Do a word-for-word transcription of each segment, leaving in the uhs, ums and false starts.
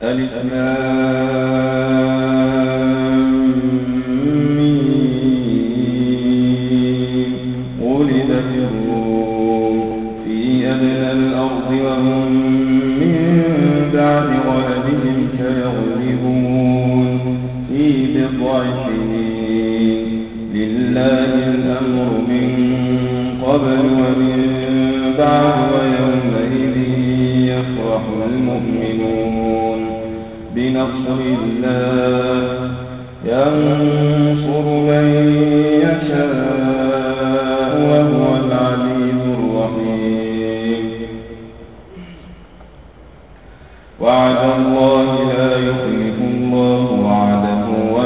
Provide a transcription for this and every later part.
ألف غلبت الروم في أدنى الأرض وهم من بعد غلبهم سيغلبون في بضع سنين لله الأمر من قبل ومن بعد ويومئذ يفرح المؤمنون بنصر الله ينصر من يشاء وهو العزيز الرحيم. وعد الله لا يخلف الله وعده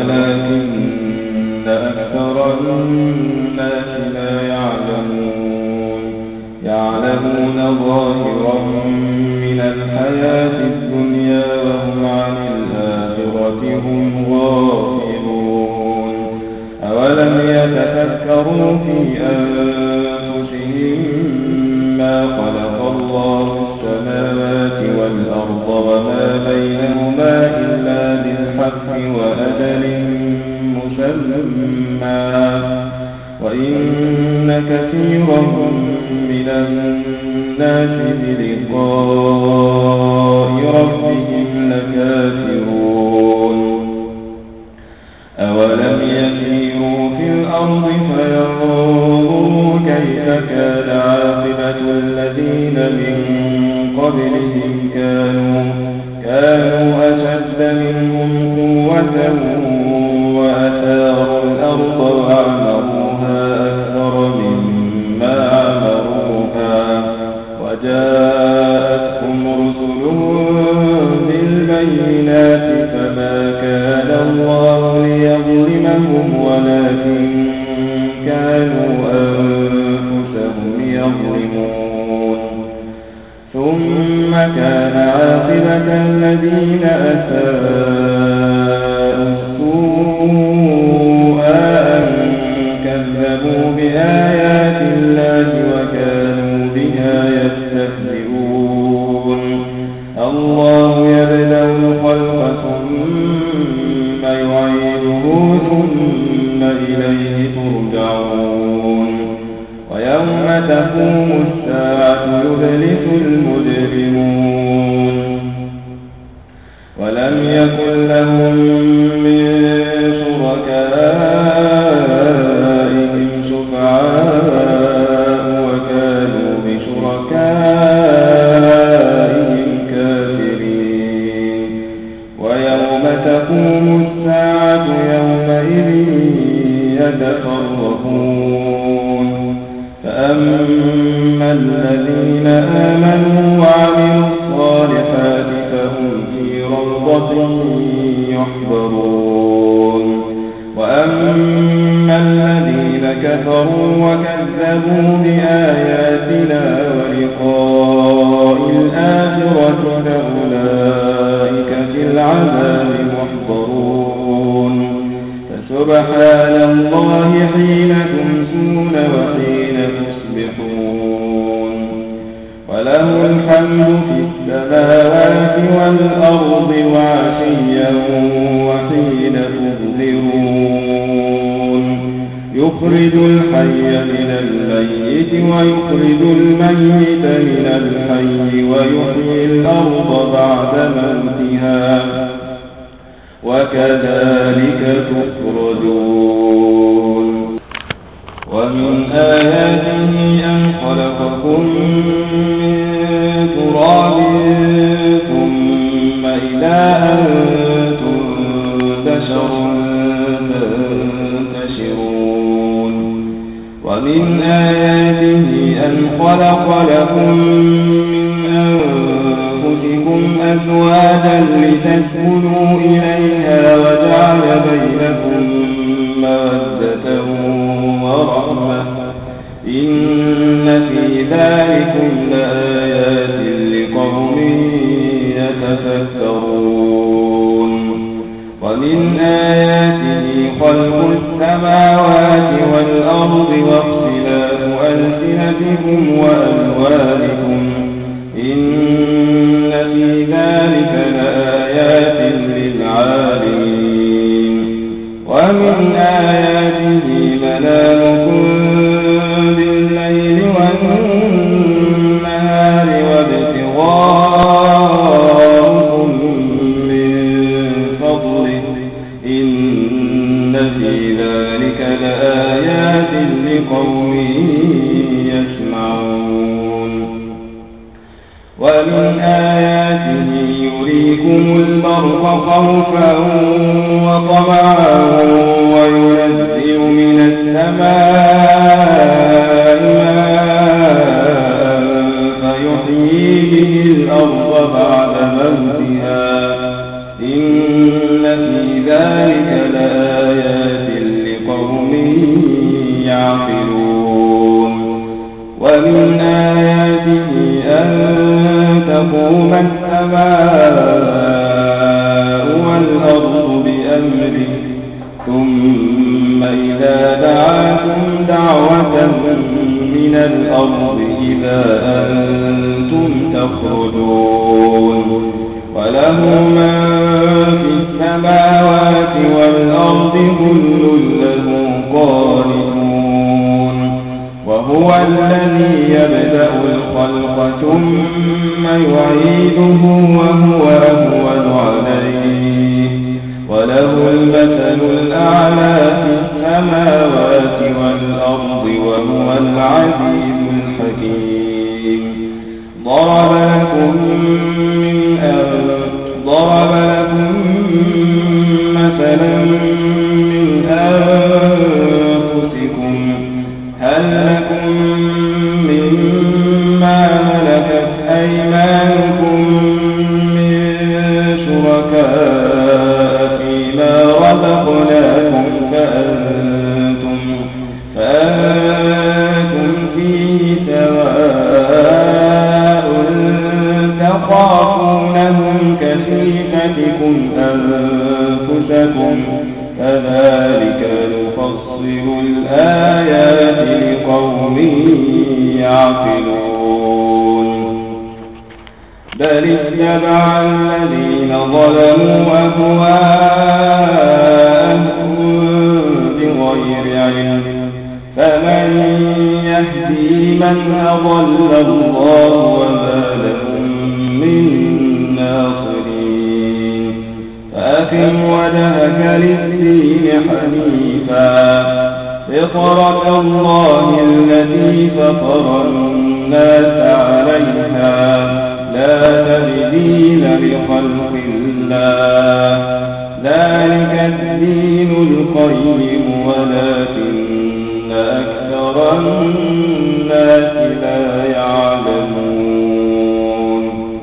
ولكن أكثر الناس لا يعلمون يعلمون ظاهرا من الحياة الدنيا وهم عن الآخرة هم غافلون. أولم يتفكروا في أنفسهم ما خلق الله السماوات والأرض وما بينهما إلا بالحق وأجل مسمى وإن كثيرا من الناس بلقاء ربهم لكافرون. أولم يسيروا في الأرض فينظروا كيف كان عاقبة الذين من قبلهم كانوا كانوا أشد منهم قوة وأثاروا الأرض وعمروها أكثر مما عمروها وجاءتهم رسلهم بالبينات فما كان الله ليظلمهم ولكن كانوا أنفسهم يظلمون. ثم كان عاقبة الذين أساءوا السوء أن كذبوا بآيات الله وكانوا بها يستهزئون. الله يبدأ الخلق ثم يعيده ثم إليه ترجعون. ويوم تقوم الساعة يبلس المجرمون ولم يكن لهم من شركائهم شفعاء وكانوا بشركائهم كافرين. ويوم تقوم الساعة يومئذ يتفرقون فأما الذين آمنوا وعملوا الصالحات فهم في روضة يحبرون. وأما الذين كفروا وكذبوا بآياتنا ولقاء الآخرة فأولئك في العذاب محضرون. فسبحان الله حين تمسون وحين تصبحون وله الحمد في السماوات والأرض وعشيا وحين تظهرون. يخرج الحي من الميت ويخرج الميت من الحي ويحيي الأرض بعد موتها وكذلك تخرجون. ومن آياته أن خلقكم من تراب ثم إذا أنتم بشر تنتشرون. ومن آياته أن خلق لكم من أنفسكم أزواجا لتسكنوا إليها وجعل بينكم مودة ورحمة إن في ذلكم لآيات لقوم يتفكرون. ومن آياته خلق السماوات والأرض واختلاف ألسنتكم وألوانكم إن في ذلك لآيات ومن آياته منامكم بالليل والنهار وابتغاؤكم من فضله إن في ذلك لآيات لقوم يسمعون. ومن آياته يريكم البرق خوفا وطمعا وينزل من السماء ماء فيحيي به الأرض بعد موتها إن في ذلك لآيات لقوم يعقلون. ومن آياته أن تقوم السماء والأرض بأمره ثم إذا دعاكم دعوة من الأرض إذا أنتم تخرجون. وله من في السماوات والأرض كل له قانتون. وهو الذي يبدأ الخلق ثم يعيده وهو أهون عليه وله المثل الأعلى في السماوات والأرض وهو العزيز الحكيم. ضرب لكم من ضرب لكم مثلا من أنفسكم هل لكم مما ملكت أيمانكم من شركاء فيما رزقناكم فأنتم, فأنتم فيه سواء تخافونهم كخيفتكم أنفسكم كذلك نفصل الآيات لقوم يعقلون. بل اتبع الذين ظلموا أهواءهم بغير علم فمن يهدي من أضل الله وما لهم من ناصرين. فأقم وجهك للدين حنيفا فطرة الله التي فطر الناس عليها لا تبديل لخلق الله ذلك الدين القيم ولكن أكثر الناس لا يعلمون.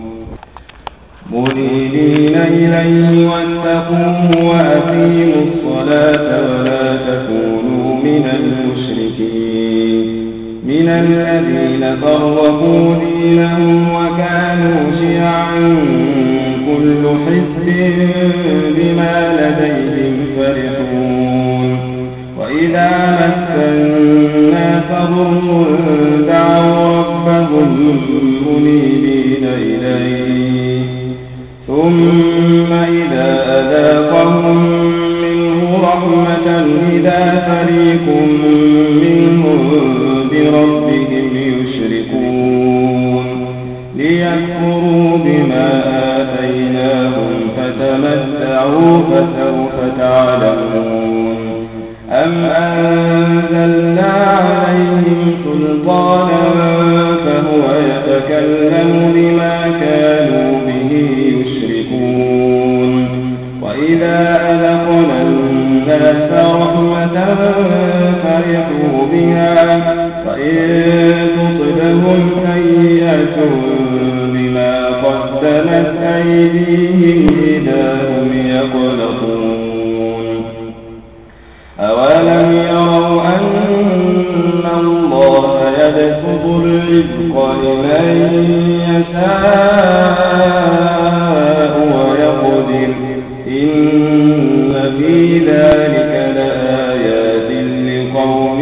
منيبين إليه واتقوه وأقيموا الصلاة ولا تكونوا من المشركين من الذين فرقوا دينهم وكانوا شيعا كل حزب بما لديهم فرحون. وإذا مس الناس ضر دعوا ربهم منيبين إليه ثم إذا أذاقهم منه رحمة إذا فريق منهم بربهم يشركون ليكفروا بما آتيناهم فتمتعوا فسوف تعلمون. أم أنزلنا عليهم سلطانا فهو يتكلم بما كانوا به يشركون. وإذا أذقنا الناس رحمة فرحوا بها وإن تصبهم سيئة بما قدمت أيديهم إذا هم يقنطون. أولم يروا أن الله يبسط الرزق لمن يشاء ويقدر إن في ذلك لآيات لقوم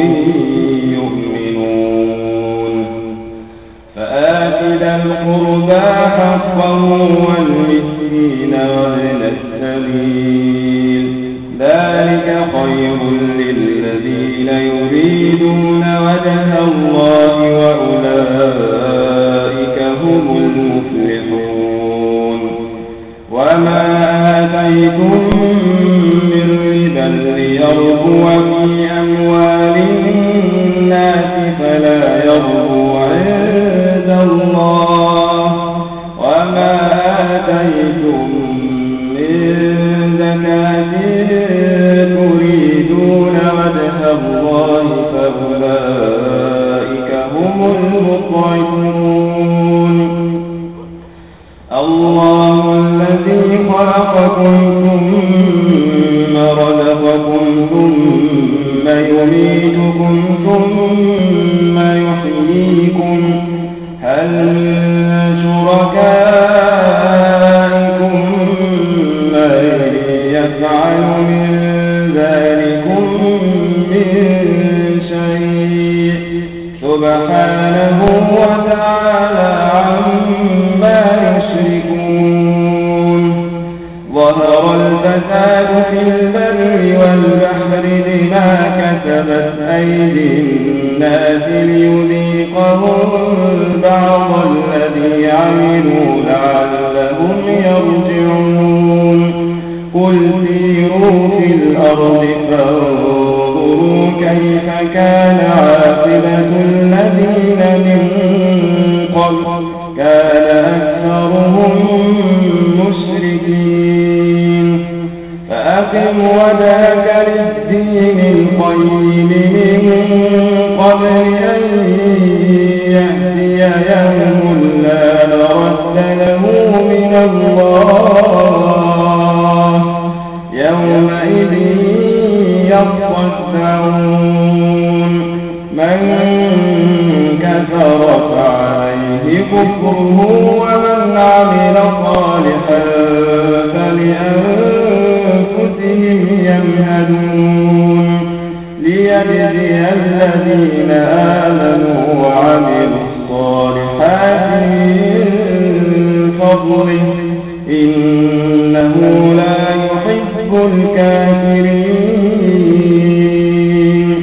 يؤمنون. فآت ذا القربى حقه والمسكين وما آتيتم من ربا ليربو في أموال الناس فلا يربو عند الله وما آتيتم من زكاة تريدون وجه الله فأولئك هم المضعفون. الله الذي خلقكم ثم رزقكم ثم يميتكم ثم يحييكم هل من شركائكم من يفعل من ذلكم من شيء سبحانه وتعالى عما يشركون. ظهر الفساد في البر والبحر بما كسبت أيدي الناس ليذيقهم بعض الذي عملوا لعلهم يرجعون. قل سيروا في الأرض فانظروا كيف كان عاقبة الذين من قبل كان أكثرهم مشركين. فأقم وجهك للدين القيم من قبل أن يأتي يوم لا مرد له من الله يومئذ يصدعون. من كفر فعليه كفره ومن عمل صالحا فلأنفسهم يمهدون ليجزي الذين آمنوا وعملوا الصالحات من فضله إنه لا يحب الكافرين.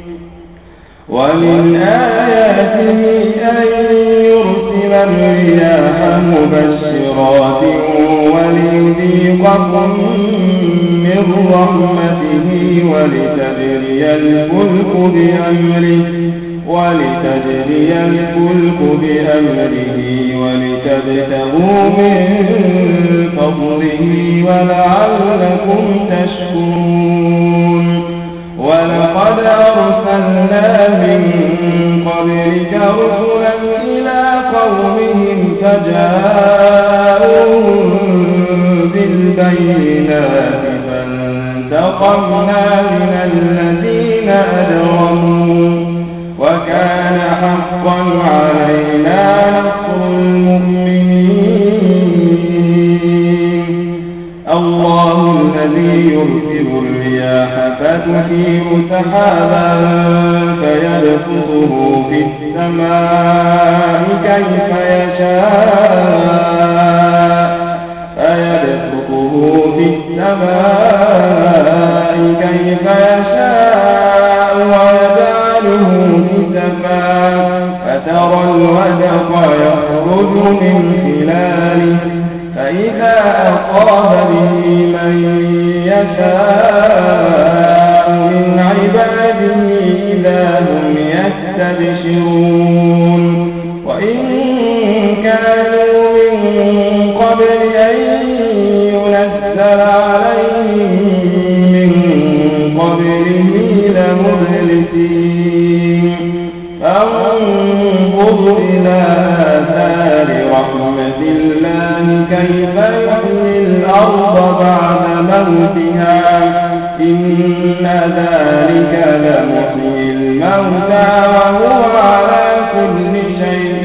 ومن آياته أن يرسل الرياح مبشرات وليذيقكم من رحمته ولتجري الفلك بأمره ولتجري الفلك بأمره ولتبتغوا من فضله ولعلكم تشكرون. ولقد أرسلنا من قبلك رسلا إلى قومهم فجاءوهم بالبينات فانتقمنا من الذين أجرموا وكان حقا علينا نصر المؤمنين. الله الذي يرسل الرياح فتثير سحابا فيبسطه في السماء كيف يشاء فيبسطه في السماء كيف يشاء ويجعله كسفا فترى الودق يخرج من خلاله فإذا أصاب به من يشاء من عباده إذا هم يستبشرون. وإن كانوا من قبل أن ينزل عليهم من قبله لمبلسين. فانظر إلى آثار رحمة الله كيف يحيي الأرض بعد موتها إن ذلك لمحيي الموتى وهو على كل شيء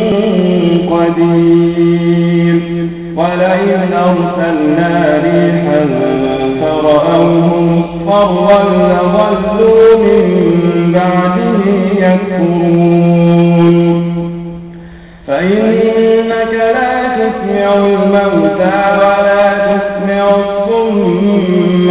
قدير. ولئن أرسلنا ريحا فرأوه مصفرا لظلوا من بعده يكفرون. فإنك لا تسمع الموتى ولا تسمع الصم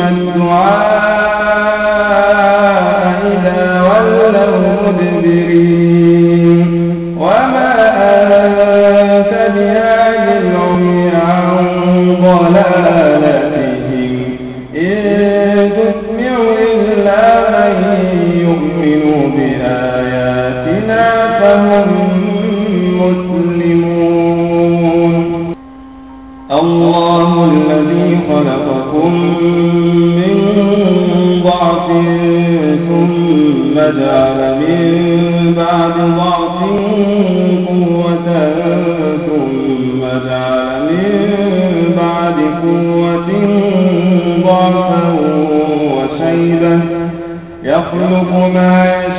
الدعاء إذا ولوا مدبرين. وما أنت بهاد العمي عن ضلالتهم إن تسمع إلا من يؤمن بآياتنا فهم مسلمون. الله الذي خلقكم من ضعف ثم جعل من بعد ضعف قوة ثم جعل من بعد قوة ضعفا وشيبة يخلق ما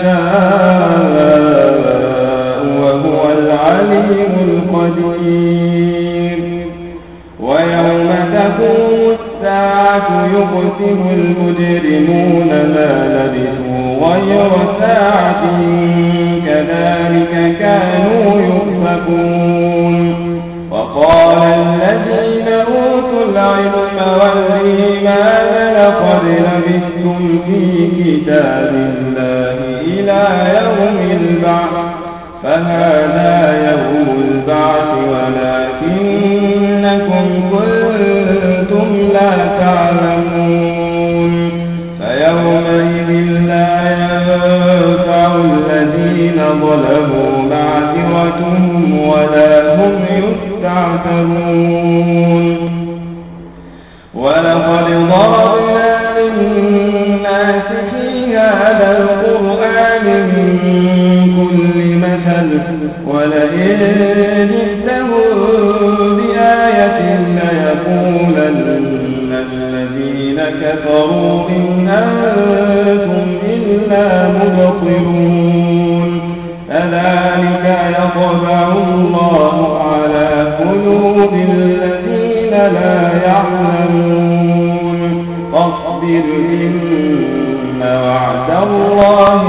يشاء وهو العليم القدير. ويوم تقوم الساعة يقسم المجرمون ما لبثوا غير ساعة كذلك كانوا يؤفكون. وقال الذين أوتوا العلم والإيمان لقد لبثتم في كتاب الله إلى يوم البعث فهذا يوم البعث ولكنكم كنتم لا تعلمون. فيومئذ لا ينفع الذين ظلموا معذرتهم ولا هم يستعتبون. ولقد ضربنا للناس في هذا القرآن من كل مثل ولئن جئتهم بآية ليقولن الذين كفروا إن أنتم إلا مبطلون. كذلك يطبع الله على قلوب الذين لا يعلمون. فاصبر إن وعد الله